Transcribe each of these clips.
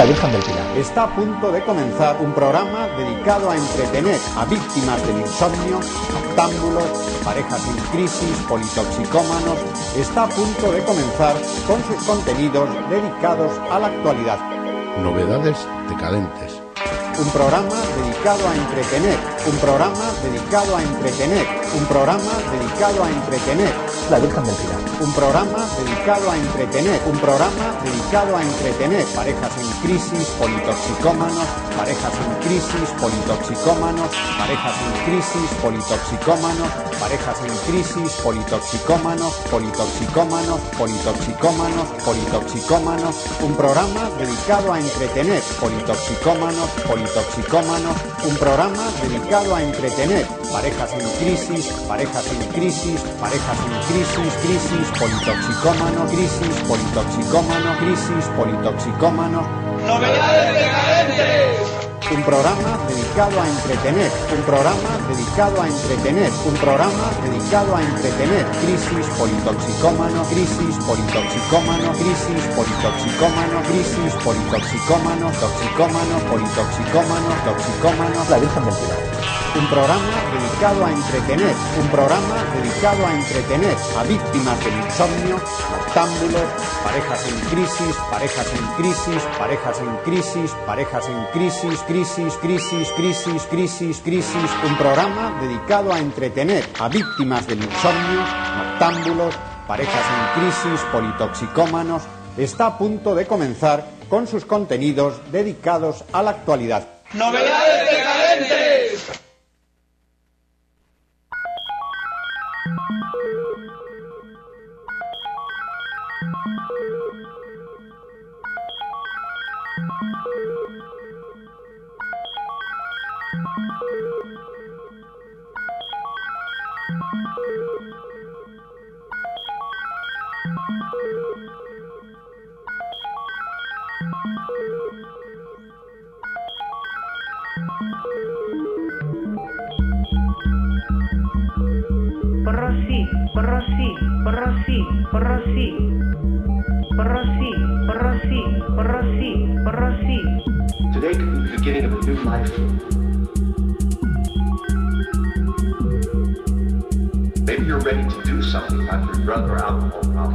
La Virgen del Pilar. Está a punto de comenzar un programa dedicado a entretener a víctimas del insomnio, noctámbulos, parejas en crisis, politoxicómanos. Está a punto de comenzar con sus contenidos dedicados a la actualidad. Novedades decadentes. Un programa dedicado a entretener, un programa dedicado a entretener, un programa dedicado a entretener. La Virgen del Pilar. Un programa dedicado a entretener, un programa dedicado a entretener parejas en crisis, politoxicómanos, parejas en crisis, politoxicómanos, parejas en crisis, politoxicómanos, parejas en crisis, politoxicómanos, politoxicómanos, politoxicómanos, politoxicómanos. Un programa dedicado a entretener politoxicómanos, politoxicómanos, un programa dedicado a entretener parejas en crisis, parejas en crisis, parejas en crisis, crisis, politoxicómano, crisis, politoxicómano, crisis, politoxicómano. ¡Novedades decadentes! Un programa dedicado a entretener, un programa dedicado a entretener, un programa dedicado a entretener, crisis, politoxicómano, crisis, politoxicómano, crisis, politoxicómano, crisis, politoxicómano, toxicómano, politoxicómano, toxicómano. La Virgen del Pilar. Un programa dedicado a entretener, un programa dedicado a entretener a víctimas del insomnio, noctámbulos, parejas en crisis, parejas en crisis, parejas en crisis, parejas en crisis, crisis, crisis, crisis, crisis, crisis. Un programa dedicado a entretener a víctimas del insomnio, noctámbulos, parejas en crisis, politoxicómanos. Está a punto de comenzar con sus contenidos dedicados a la actualidad. ¡Novedades decadentes! Porrosí, porrosí, porrosí, porrosí, porrosí, porrosí, porrosí, porrosí. Today could be the beginning of a new life. Maybe you're ready to do something about your drug or alcohol problem.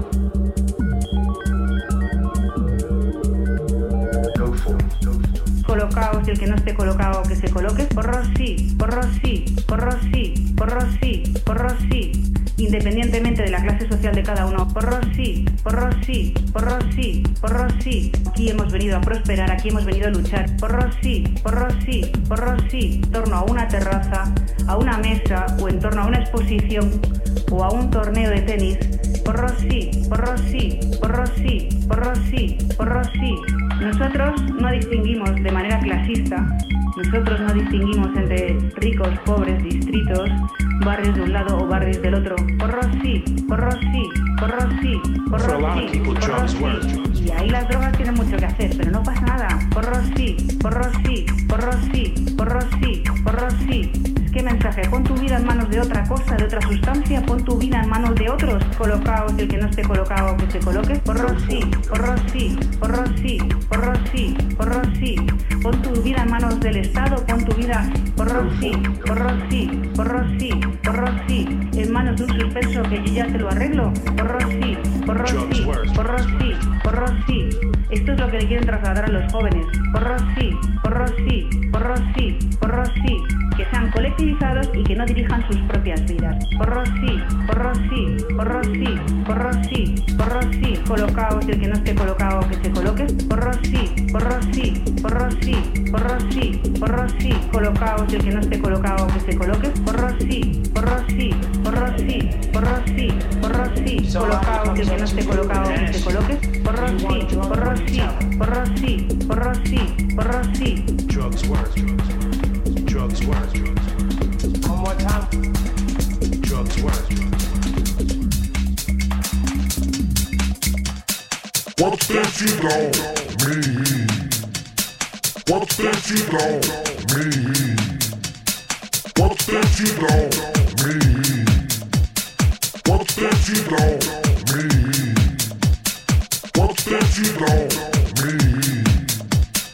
Go for it. Go for it. Colocaos y el que no esté colocado que se coloque. Porrosí, porrosí, porrosí, porrosí, porrosí. Independientemente de la clase social de cada uno. Porrosí, porrosí, porrosí, porrosí. Aquí hemos venido a prosperar, aquí hemos venido a luchar. Porrosí, porrosí, porrosí. En torno a una terraza, a una mesa o en torno a una exposición o a un torneo de tenis. Porrosí, porrosí, porrosí, porrosí, porrosí. Nosotros no distinguimos de manera clasista, nosotros no distinguimos entre ricos, pobres, distritos, barrios de un lado o barrios del otro. Porrosí, porrosí, porrosí, porrosí, porrosí. Y ahí las drogas tienen mucho que hacer, pero no pasa nada. Porrosí, porrosí, porrosí, porrosí, porrosí. ¿Qué mensaje? Pon tu vida en manos de otra cosa, de otra sustancia, pon tu vida en manos de otros. Colocaos y el que no esté colocado que se coloque. Porrosí, porrosí, porrosí, porrosí, porrosí. Pon tu vida en manos del Estado, pon tu vida, porrosí, porrosí, porrosí, porrosí, en manos de un suspenso que yo ya te lo arreglo. Porrosí, porrosí, porrosí, porrosí. Esto es lo que le quieren trasladar a los jóvenes. Porrosí, porrosí, porrosí, porrosí. Que sean colectivizados y que no dirijan sus propias vidas. Porrosí, porrosí, porrosí, porrosí, porrosí. Colocaos y el que no esté colocado que se coloque. Porrosí, porrosí, porrosí, porrosí, porrosí. Colocaos y el que no esté colocado que se coloque. Porrosí, porrosí, porrosí, porrosí, porrosí. Colocaos y el que no esté colocado que se coloque. Porrosí, porrosí, porrosí, porrosí, porrosí. Drugs work. Drugs work. One more time. Drugs work. What's that you don't mean? What's that you don't mean? What's that you don't mean? What's that you don't mean? What's that you don't mean?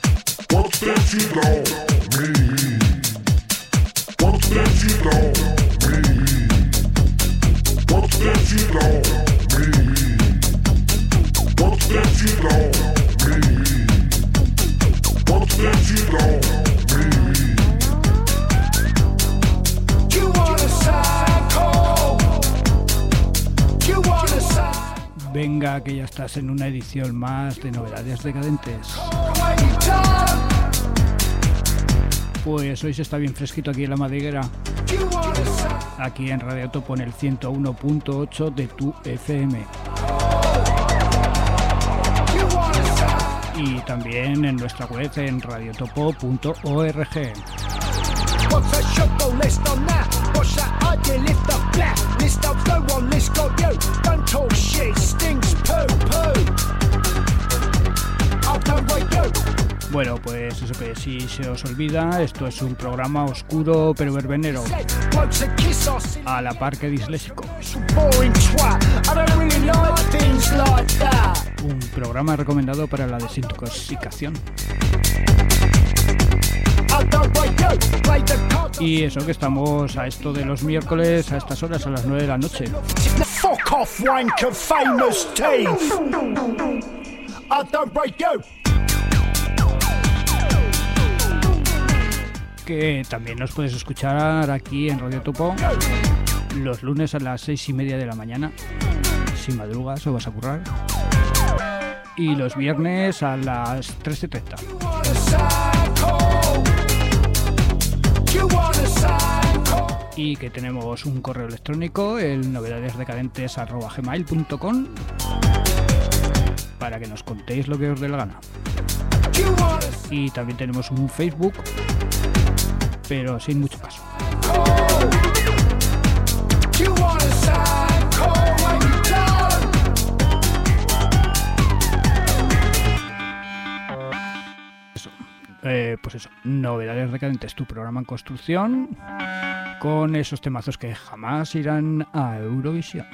cheat on me? What's that cheat on me? What's that cheat on me? You wanna psycho? You wanna psycho? Venga, que ya estás en una edición más de Novedades Decadentes. Pues hoy se está bien fresquito aquí en la madriguera. Aquí en Radio Topo en el 101.8 de tu FM. Y también en nuestra web en radiotopo.org. Bueno, pues eso que si se os olvida, esto es un programa oscuro pero verbenero, a la par que disléxico. Un programa recomendado para la desintoxicación. Y eso que estamos a esto de los miércoles a estas horas, a las 9 de la noche. Que también nos puedes escuchar aquí en Radio Topo los lunes a las 6:30 de la mañana, si madrugas o vas a currar, y los viernes a las 13:30. Y que tenemos un correo electrónico, el novedadesdecadentes@gmail.com, para que nos contéis lo que os dé la gana. Y también tenemos un Facebook, pero sin mucho caso. Eso, pues eso, Novedades Decadentes, tu programa en construcción, con esos temazos que jamás irán a Eurovisión.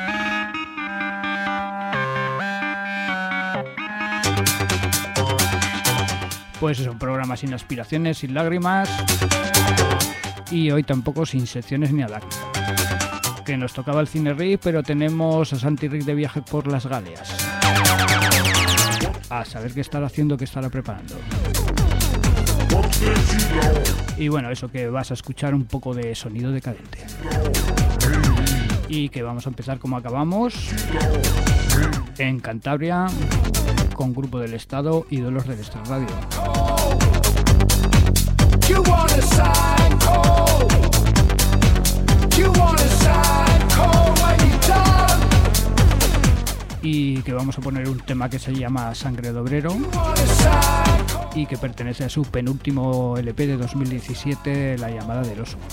Pues es un programa sin aspiraciones, sin lágrimas, y hoy tampoco sin secciones ni Adac. Que nos tocaba el Cine Rick, pero tenemos a Santi Rick de viaje por las Galeas. A saber qué estará haciendo, qué estará preparando. Y bueno, eso, que vas a escuchar un poco de sonido decadente. Y que vamos a empezar como acabamos, en Cantabria, con Grupo del Estado, Ídolos del Extrarradio. Y que vamos a poner un tema que se llama Sangre de Obrero y que pertenece a su penúltimo LP de 2017, La Llamada del Oso.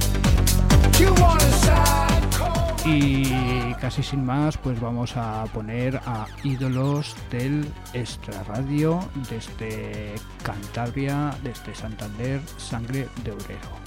Y casi sin más, pues vamos a poner a Ídolos del Extrarradio desde Cantabria, desde Santander, Sangre de Obrero.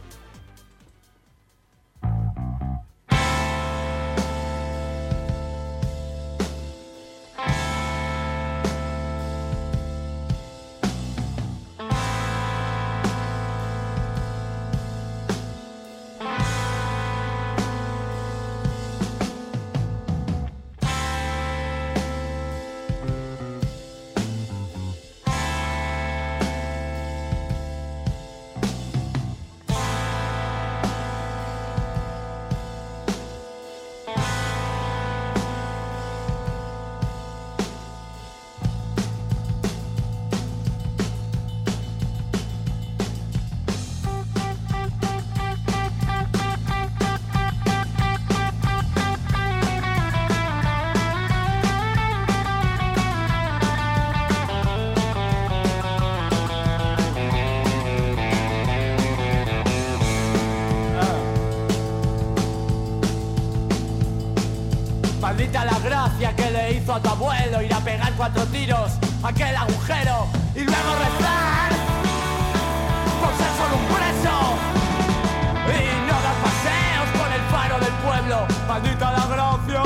Maldita la gracia que le hizo a tu abuelo ir a pegar 4 tiros a aquel agujero y luego rezar por ser solo un preso y no dar paseos por el faro del pueblo. Maldita la gracia.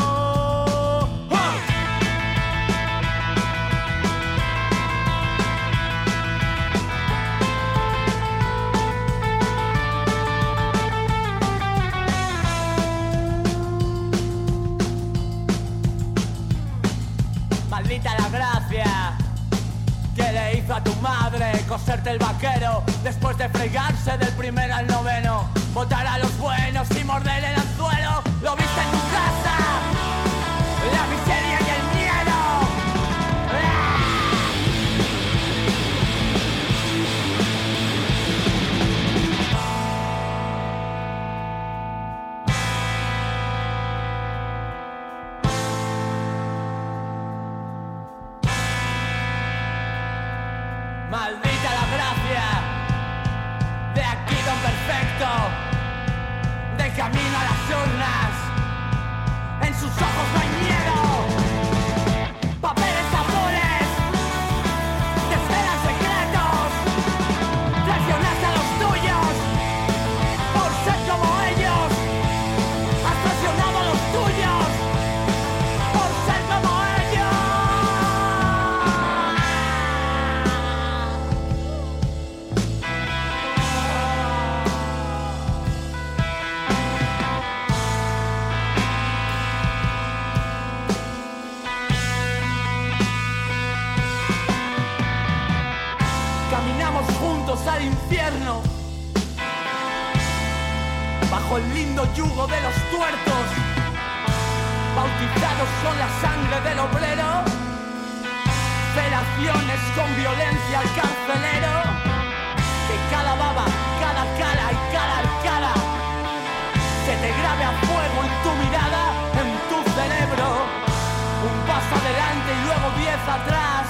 coserte el vaquero, después de fregarse del primero al noveno, votar a los buenos y morder el anzuelo. Lo viste en tu casa, la miseria y el miedo. Maldita la gracia de aquí tan perfecto, del camino a las urnas. En sus ojos no hay miedo, papeles azules, desvelan secretos. Traicionaste a los tuyos por ser como ellos. Has traicionado a los tuyos por ser como ellos. Caminamos juntos al infierno, bajo el lindo yugo de los tuertos, bautizados con la sangre del obrero, felaciones con violencia al carcelero, que cada baba, cada cara y cada arcada se te grabe a fuego en tu mirada, en tu cerebro. Un paso adelante y luego 10 atrás.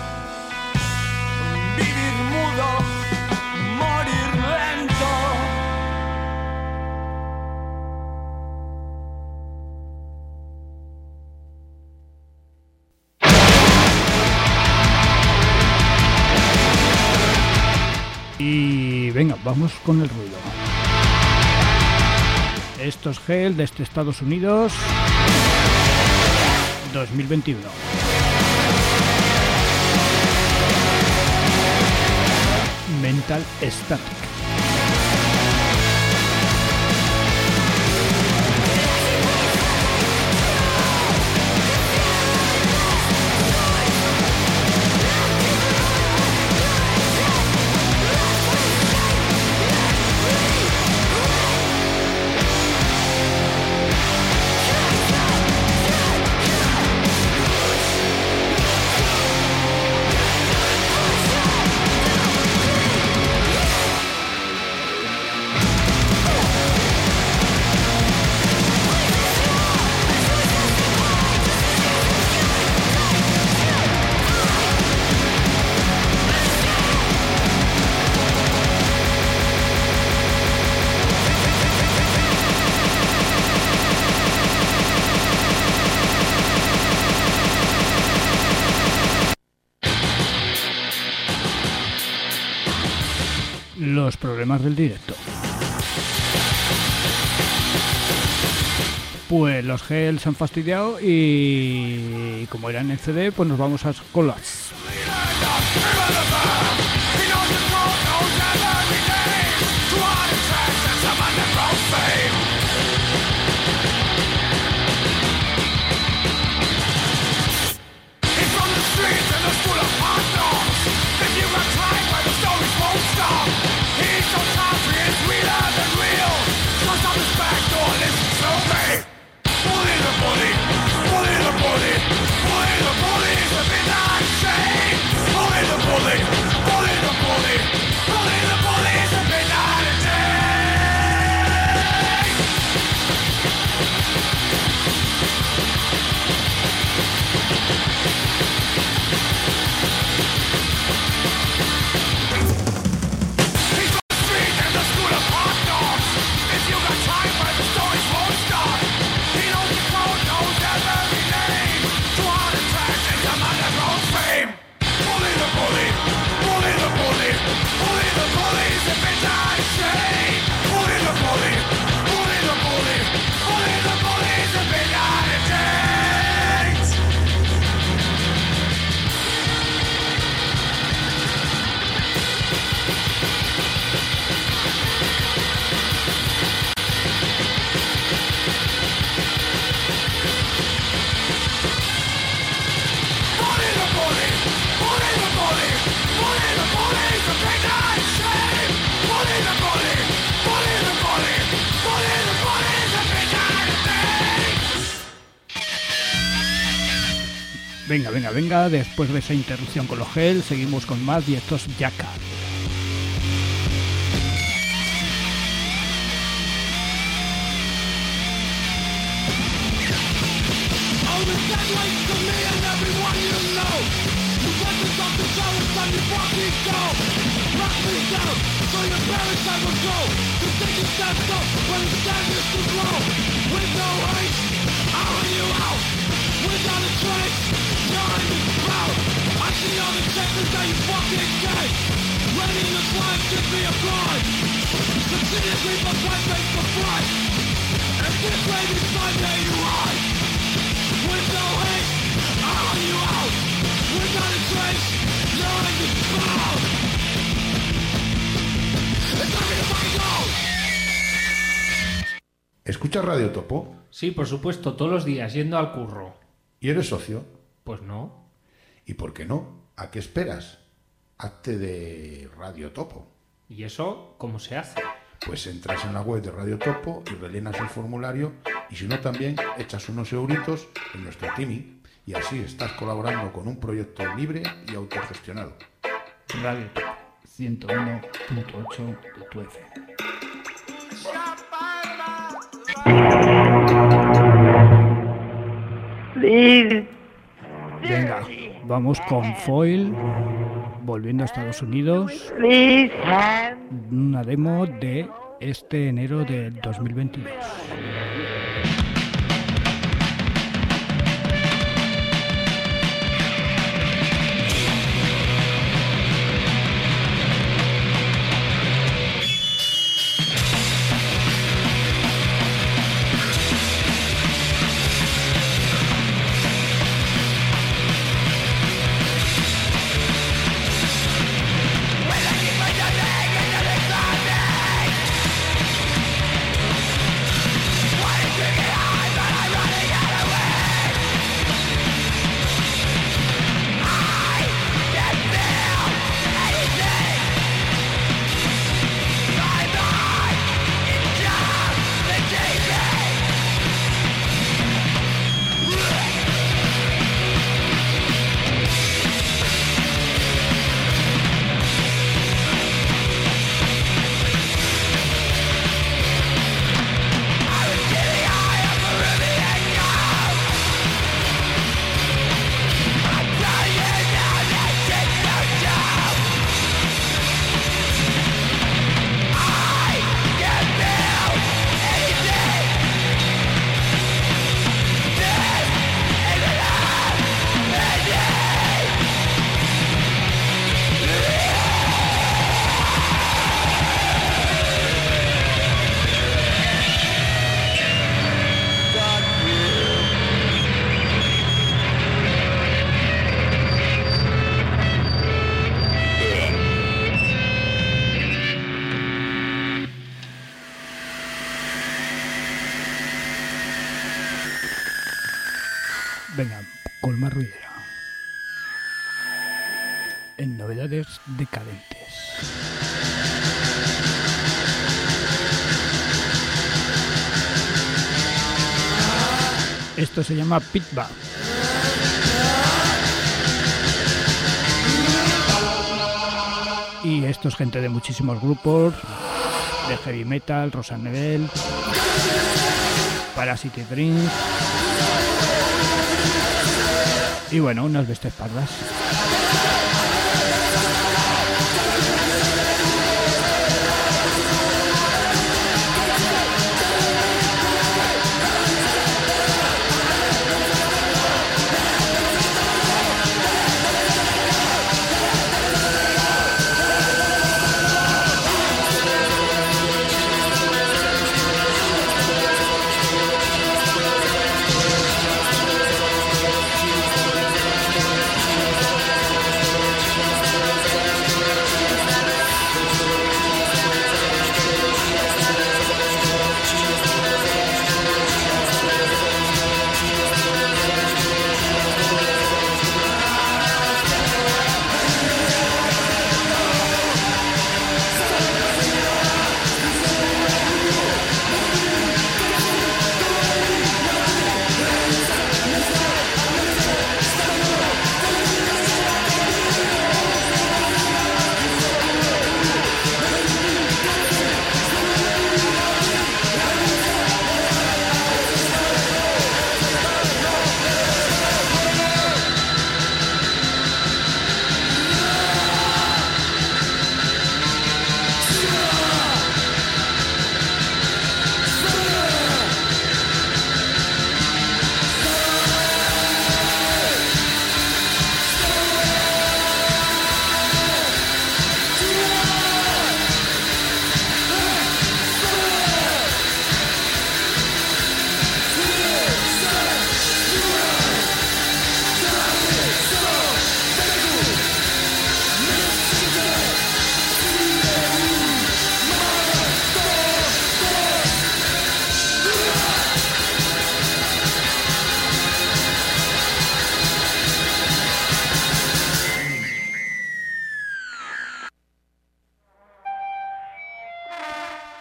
Vivir mudo, morir lento. Y venga, vamos con el ruido. Esto es Hell desde Estados Unidos 2021. Mental Static. Los problemas del directo. Pues los Hell se han fastidiado y como era en el CD, pues nos vamos a Collapse. Shame! Venga, después de esa interrupción con los gel, seguimos con más y estos Yaka. ¿Escuchas Radio Topo? Sí, por supuesto, todos los días, yendo al curro. ¿Y eres socio? Pues no. ¿Y por qué no? ¿A qué esperas? Hazte de Radio Topo. ¿Y eso cómo se hace? Pues entras en la web de Radio Topo y rellenas el formulario, y si no también echas unos euritos en nuestro Timi, y así estás colaborando con un proyecto libre y autogestionado. Radio Topo 101.8 de tu FM. Venga, vamos con Foil, volviendo a Estados Unidos, una demo de este enero del 2022. Venga, con más ruidera. En novedades decadentes. Esto se llama Pitba. Y esto es gente de muchísimos grupos, de heavy metal, Rosannevel, Parasite Dreams. Y bueno, unas bestias pardas.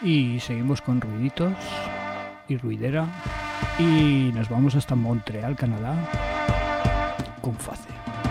Y seguimos con ruiditos y ruidera. Y nos vamos hasta Montreal, Canadá, con Face.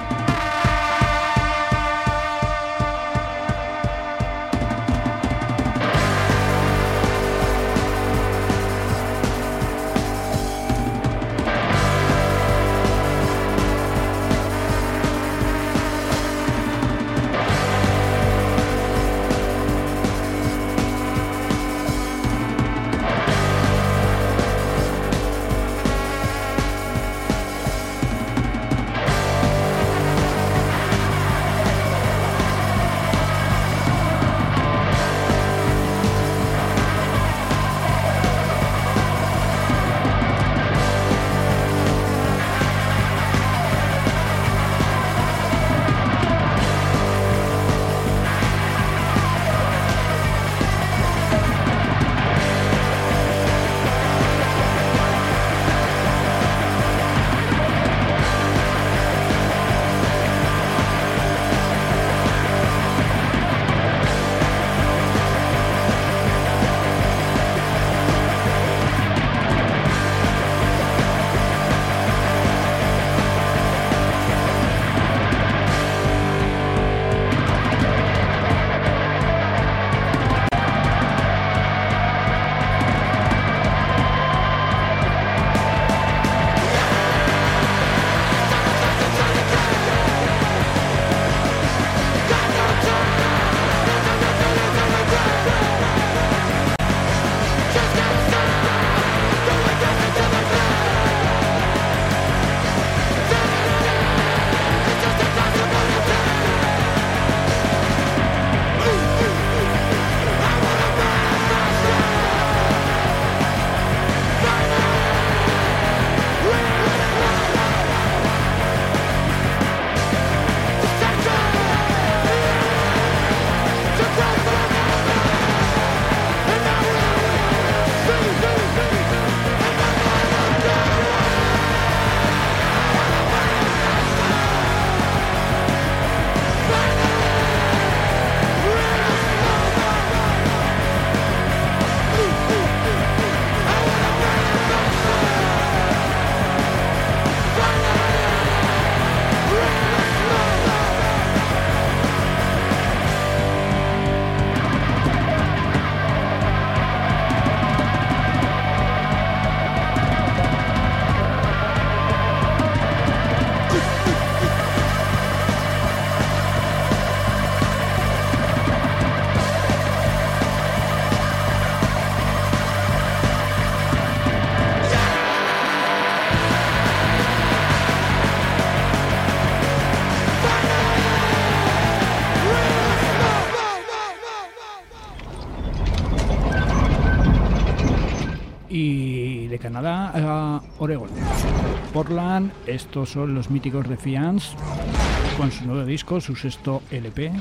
Y de Canadá a Oregón, Portland, estos son los míticos Defiance con su nuevo disco, su sexto LP,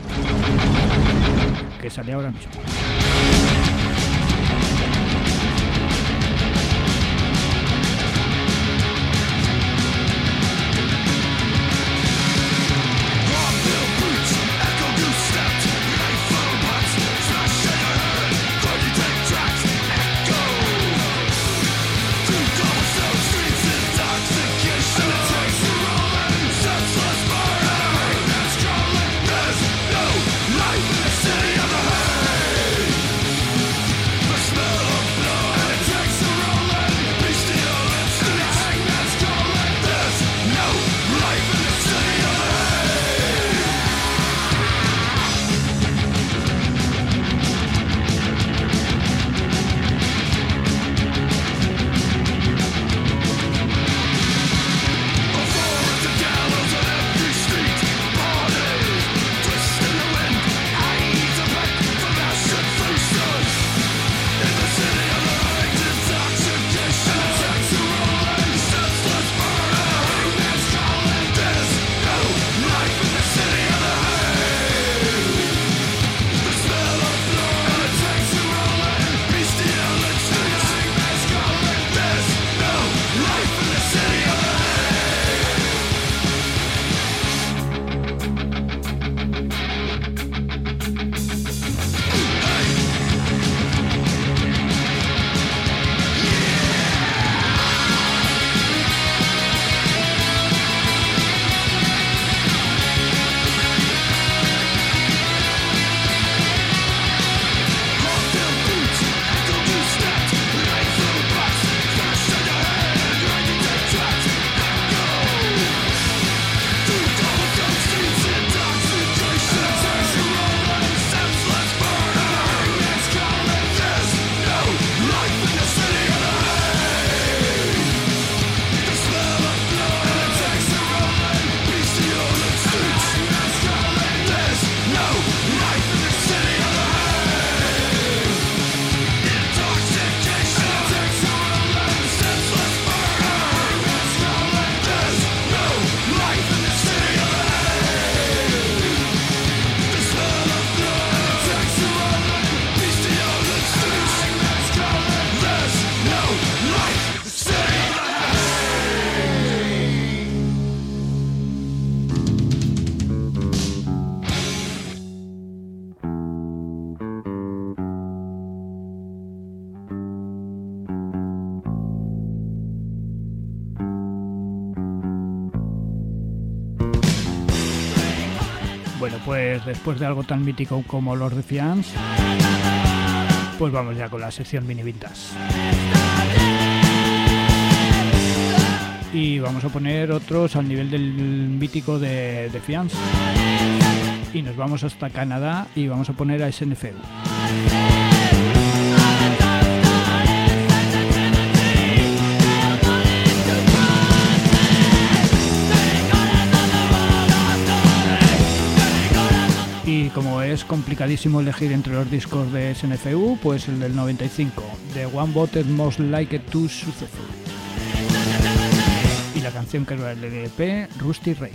que sale ahora mismo. Life in the city of the hate. Bueno, pues después de algo tan mítico como los de Fiance, pues vamos ya con la sección Mini Vintage. Y vamos a poner otros al nivel del mítico de Fiance. Y nos vamos hasta Canadá y vamos a poner a SNFU. Y como es complicadísimo elegir entre los discos de SNFU, pues el del 95, The One Voted Most Liked to Successful. Y la canción que era el EP, Rusty Rake.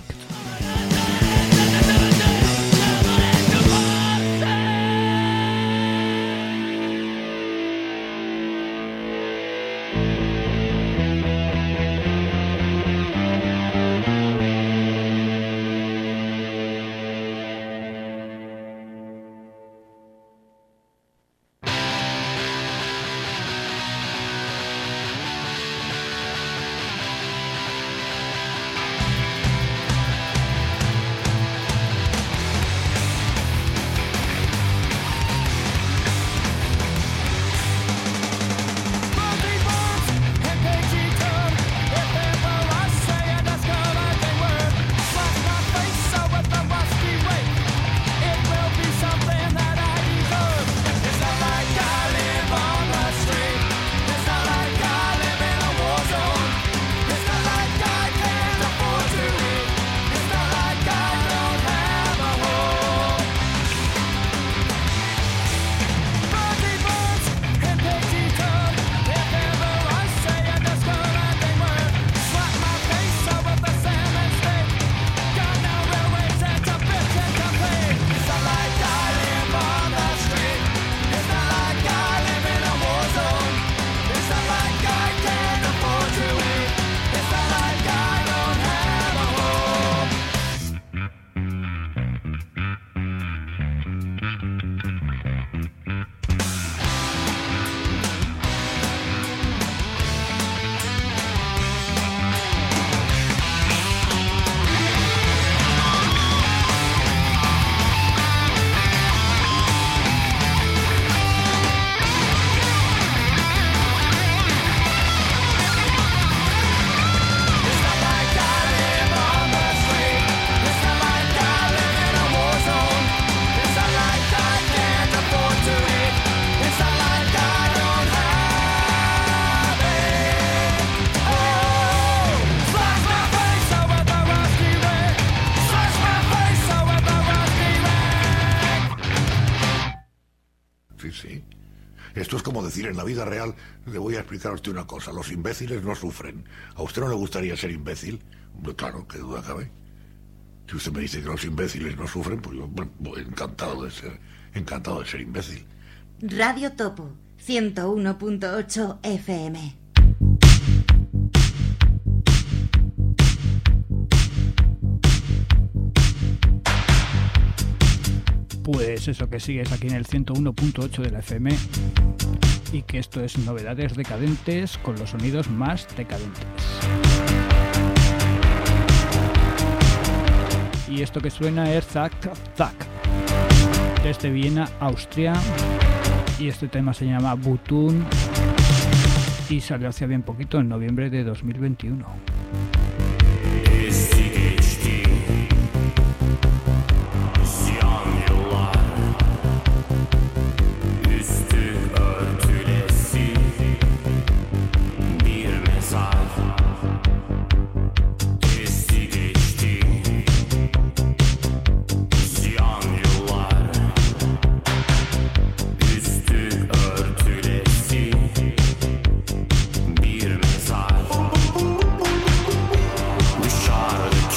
Esto es como decir, en la vida real, le voy a explicar a usted una cosa, los imbéciles no sufren. ¿A usted no le gustaría ser imbécil? Claro, qué duda cabe. Si usted me dice que los imbéciles no sufren, pues yo encantado de ser imbécil. Radio Topo, 101.8 FM. Pues eso, que sigues aquí en el 101.8 de la FM y que esto es Novedades Decadentes con los sonidos más decadentes. Y esto que suena es Zack Zack desde Viena, Austria, y este tema se llama Butun y salió hace bien poquito, en noviembre de 2021. Dışarıdaki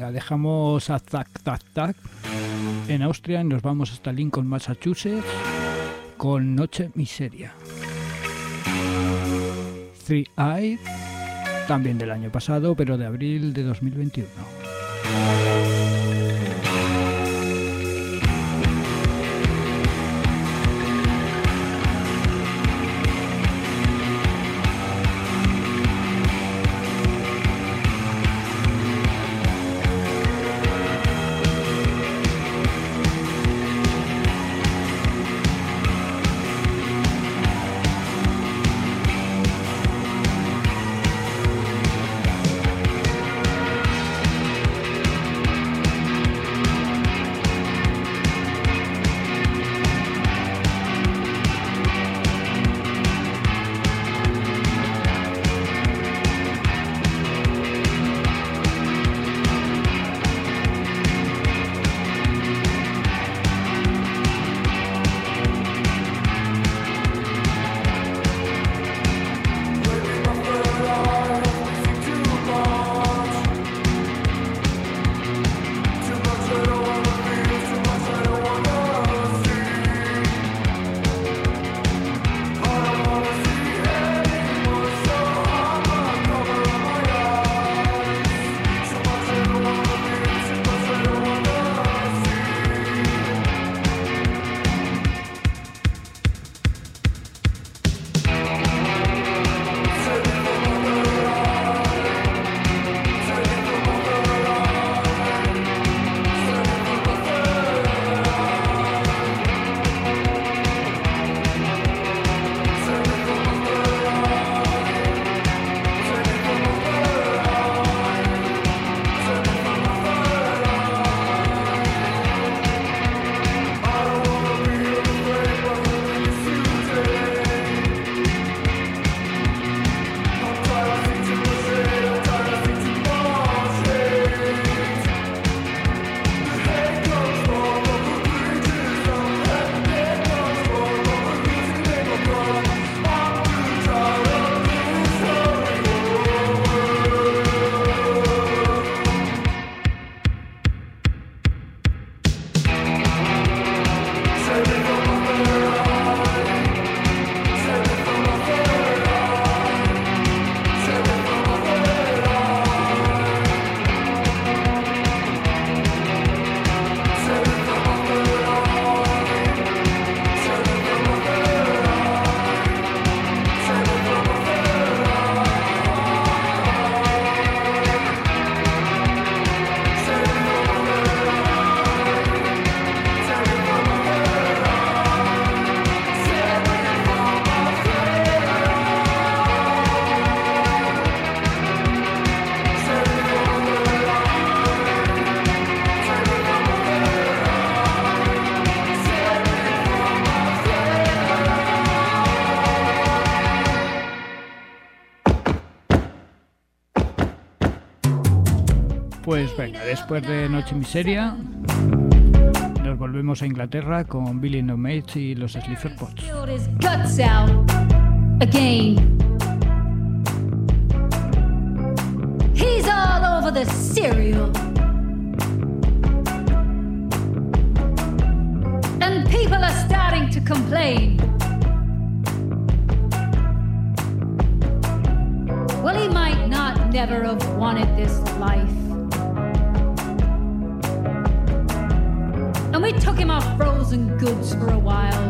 Venga, dejamos a Zack Zack Zack en Austria y nos vamos hasta Lincoln, Massachusetts con Noche Miseria. Three Eyes, también del año pasado, pero de abril de 2021. Pues venga, después de Noche Miseria nos volvemos a Inglaterra con Billy No Mates y los Sleaford Mods. Guts out again. He's all over the cereal, and people are starting to complain. Well, he might not never have wanted this life. And we took him off frozen goods for a while.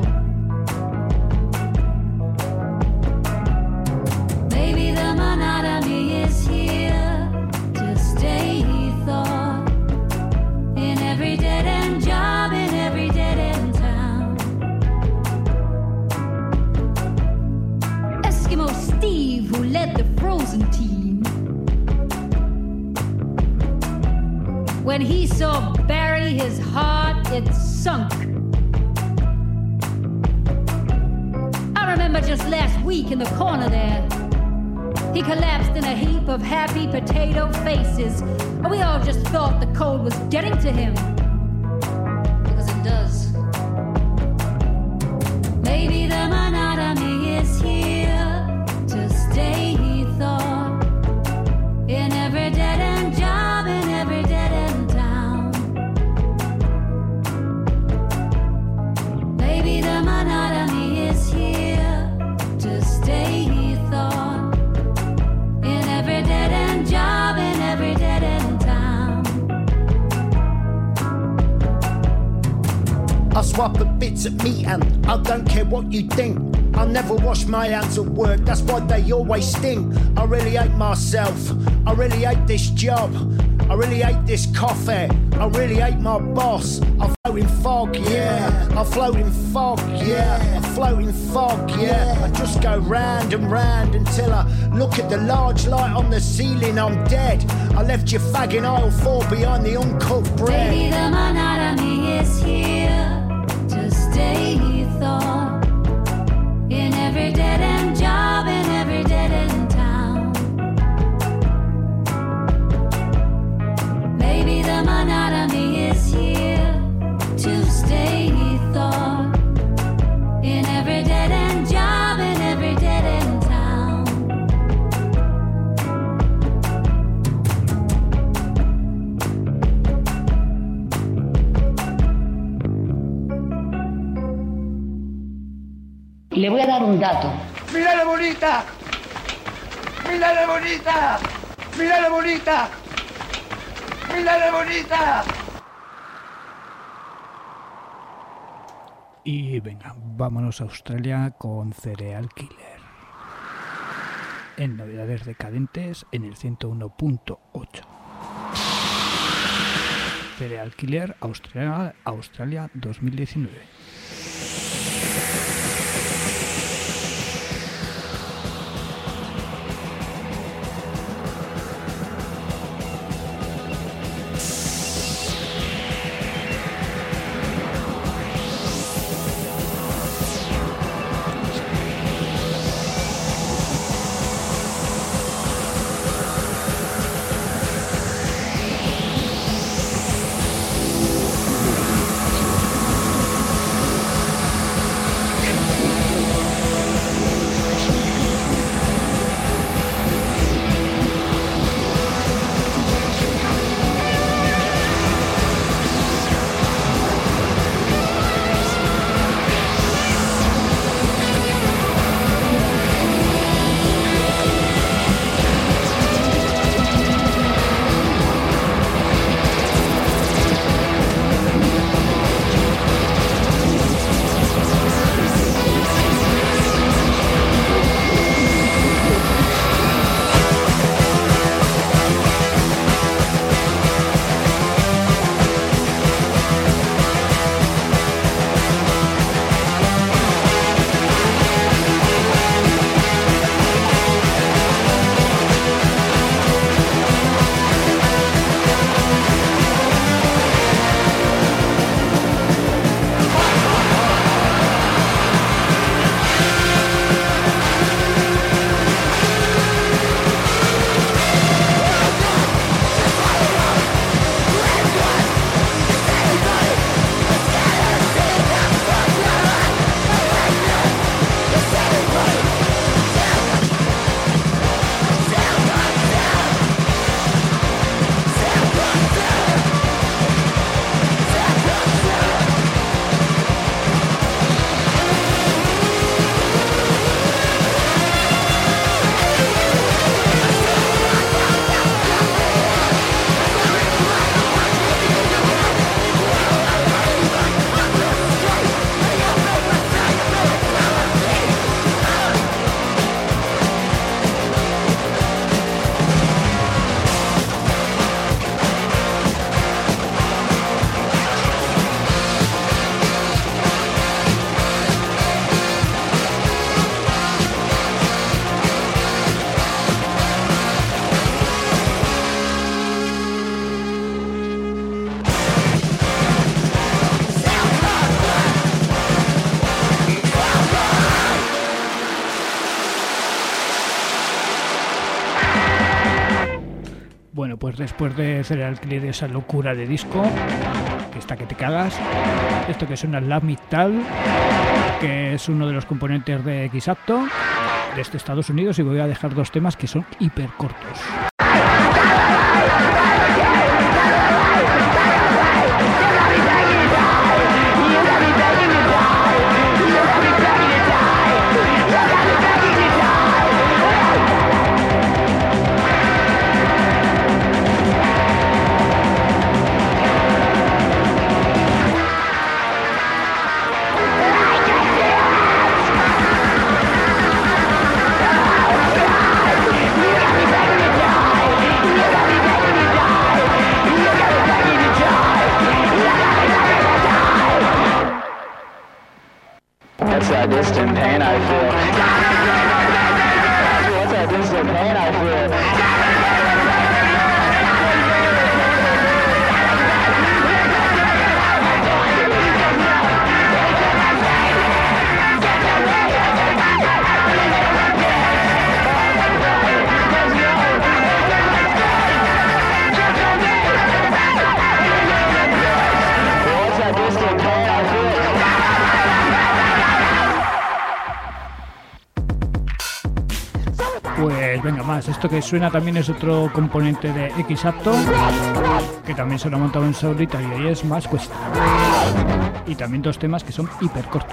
Maybe the monotony is here to stay, he thought. In every dead-end job, in every dead-end town. Eskimo Steve, who led the frozen team, when he saw Barry, his heart, it sunk. I remember just last week in the corner there, he collapsed in a heap of happy potato faces. And we all just thought the cold was getting to him. Because it does. Maybe the monotony is here to stay, he thought. In every dead-end job, in every dead-end I swipe at bits at me and I don't care what you think. I never wash my hands at work, that's why they always stink. I really hate myself, I really hate this job, I really hate this coffee, I really hate my boss. I float in fog, yeah, I float in fog, yeah, I float in fog, yeah. I just go round and round until I look at the large light on the ceiling, I'm dead. I left you fagging aisle 4 behind the uncooked bread. Baby, the monotony is here to stay, thought. In every dead-end job, in every dead-end town. Maybe the monotony is here to stay, thought. In every dead-end job, in every dead-end town. Le voy a dar un dato. ¡Mira la bonita! ¡Mira la bonita! ¡Mira la bonita! ¡Mira la bonita! Y venga, vámonos a Australia con Cereal Killer. En Novedades Decadentes en el 101.8. Cereal Killer, Australia 2019. Bueno, pues después de Cereal Killer, esa locura de disco, que está que te cagas, esto que suena Love Metal, que es uno de los componentes de X-Acto, de Estados Unidos, y voy a dejar dos temas que son hiper cortos. What's that distant pain I feel? What's that distant pain I feel? Pues venga más, esto que suena también es otro componente de X-Apto, que también se lo ha montado en solitario y es más cuesta. Y también dos temas que son hiper cortos.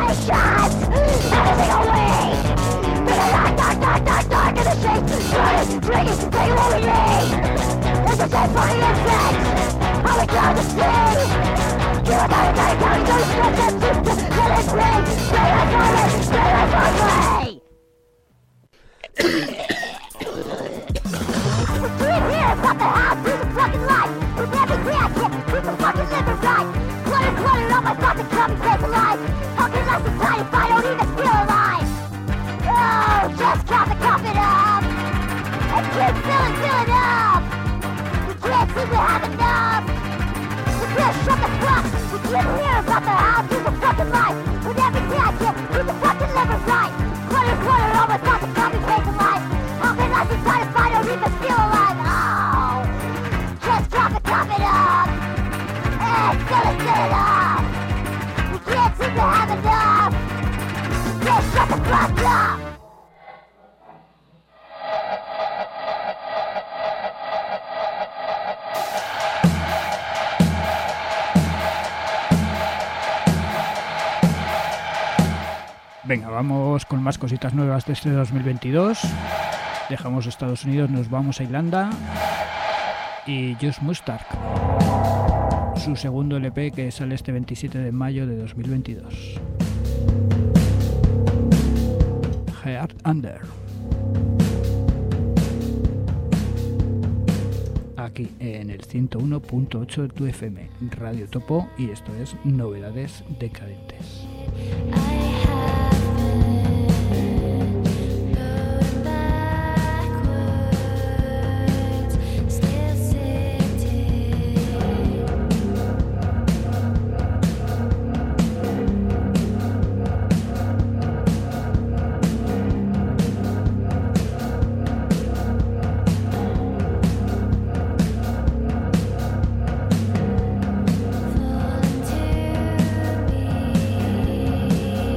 Got the house, who's the fucking life? With every reaction, who's the fucking living right? Clutter on my fucking chubby face alive. How can I survive if I don't even feel alive? Oh, just count the coffin up. And keep filling up. We can't seem to have enough. We can't shut the fuck. We can't hear about the house, who's the fucking life? With every reaction, who's the fucking living right? Clutter on my fucking chubby face alive. How can I survive if I don't even feel alive? Oh, just drop it up, and fill it up. We can't seem to have enough. We can't shut the fuck up. Venga, vamos con más cositas nuevas de este 2022. Dejamos Estados Unidos, nos vamos a Irlanda. Y Just Mustard, su segundo LP que sale este 27 de mayo de 2022. Heart Under. Aquí en el 101.8 de tu FM, Radio Topo, y esto es Novedades Decadentes. Fall into me.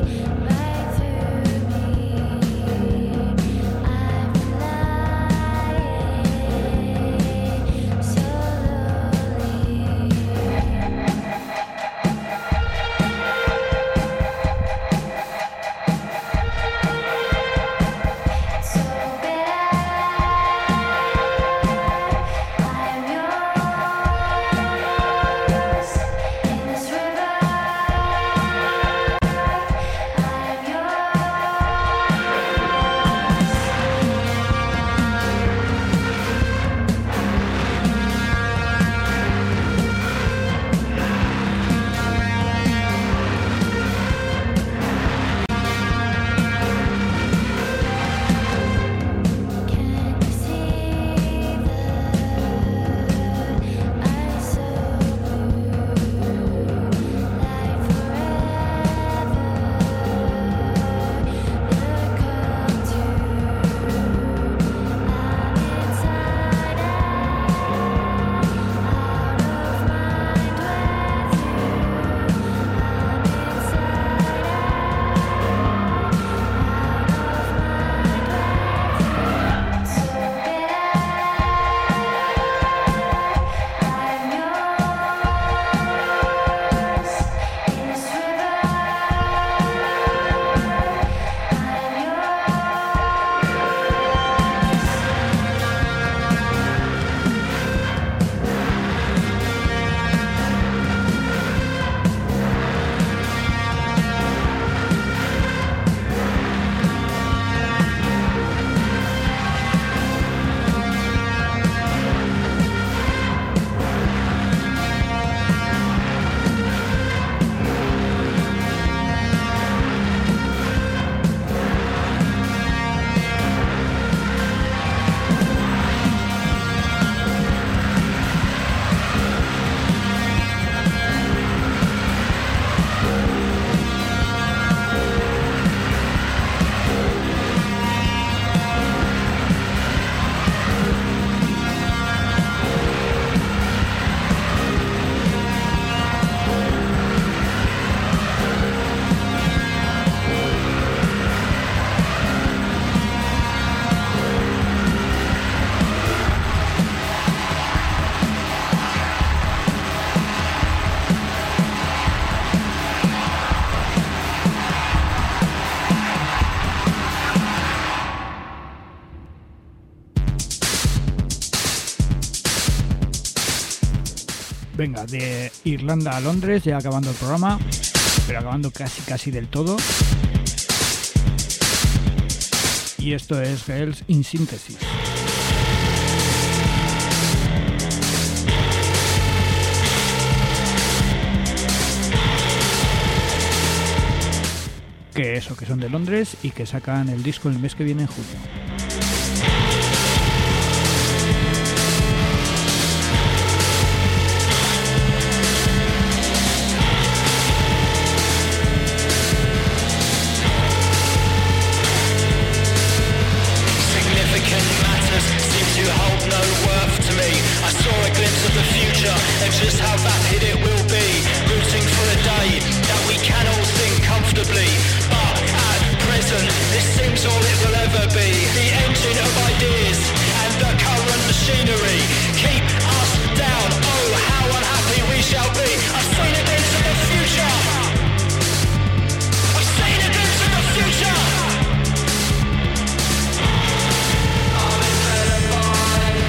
Venga, de Irlanda a Londres, ya acabando el programa, pero acabando casi del todo. Y esto es Girls in Synthesis. Que son de Londres y que sacan el disco el mes que viene en junio. Just how vapid it will be, rooting for a day that we can all think comfortably. But at present, this seems all it will ever be. The engine of ideas and the current machinery keep us down. Oh, how unhappy we shall be. I've seen a glimpse of the future. I've seen a glimpse of the future. I'm incredible.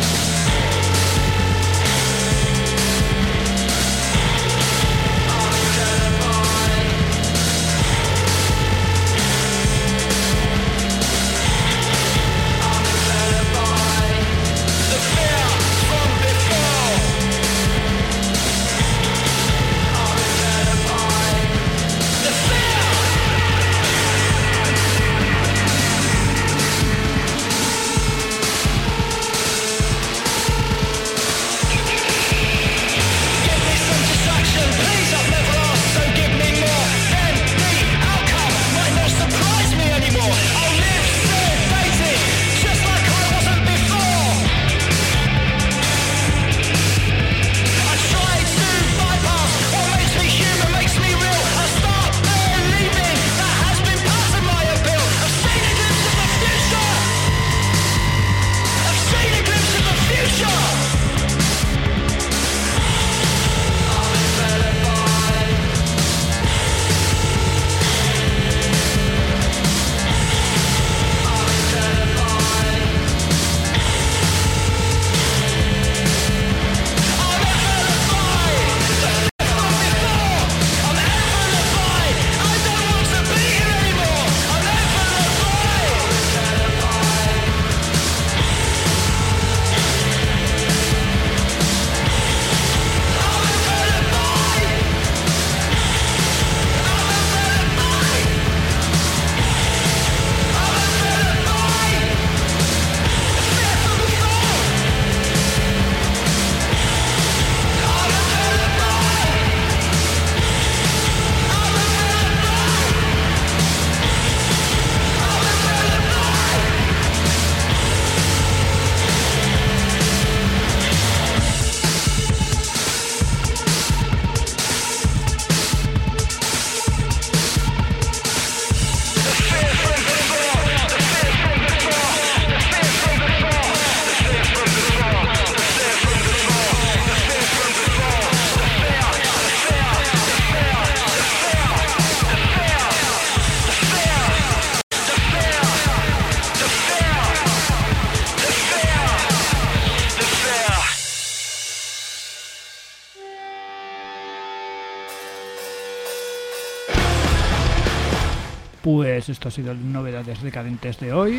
Pues esto ha sido Novedades Decadentes de hoy,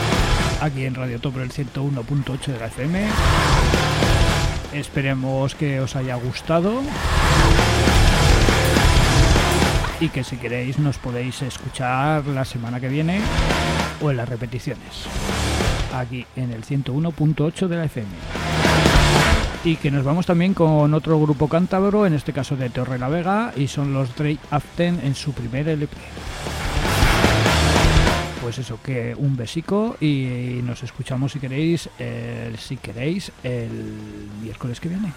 aquí en Radio Topo, el 101.8 de la FM. Esperemos que os haya gustado y que si queréis nos podéis escuchar la semana que viene o en las repeticiones, aquí en el 101.8 de la FM. Y que nos vamos también con otro grupo cántabro, en este caso de Torrelavega, y son los Drake Aften en su primer LP. Pues eso, que un besico y nos escuchamos si queréis el miércoles que viene.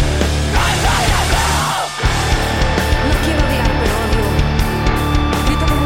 No quiero odiar, pero odio. Grito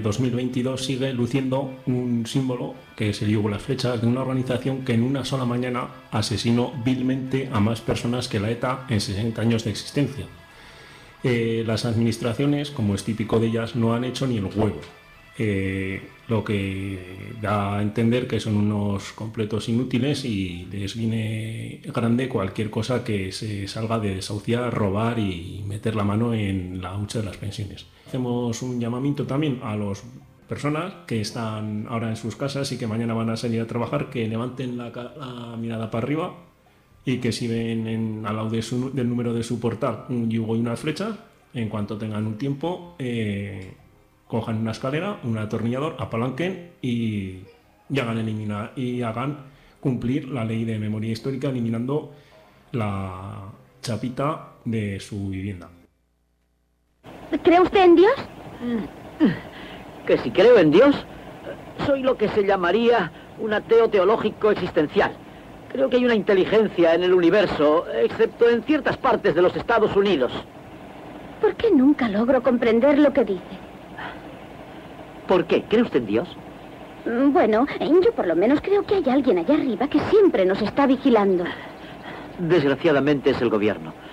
el 2022 sigue luciendo un símbolo que es el yugo y las flechas de una organización que en una sola mañana asesinó vilmente a más personas que la ETA en 60 años de existencia. Las administraciones, como es típico de ellas, no han hecho ni el huevo, lo que da a entender que son unos completos inútiles y les viene grande cualquier cosa que se salga de desahuciar, robar y meter la mano en la hucha de las pensiones. Hacemos un llamamiento también a las personas que están ahora en sus casas y que mañana van a salir a trabajar, que levanten la mirada para arriba y que si ven al lado del número de su portal un yugo y unas flechas, en cuanto tengan un tiempo, cojan una escalera, un atornillador, apalanquen y hagan cumplir la ley de memoria histórica, eliminando la chapita de su vivienda. ¿Cree usted en Dios? Que si creo en Dios, soy lo que se llamaría un ateo teológico existencial. Creo que hay una inteligencia en el universo, excepto en ciertas partes de los Estados Unidos. ¿Por qué nunca logro comprender lo que dice? ¿Por qué? ¿Cree usted en Dios? Bueno, yo por lo menos creo que hay alguien allá arriba que siempre nos está vigilando. Desgraciadamente es el gobierno.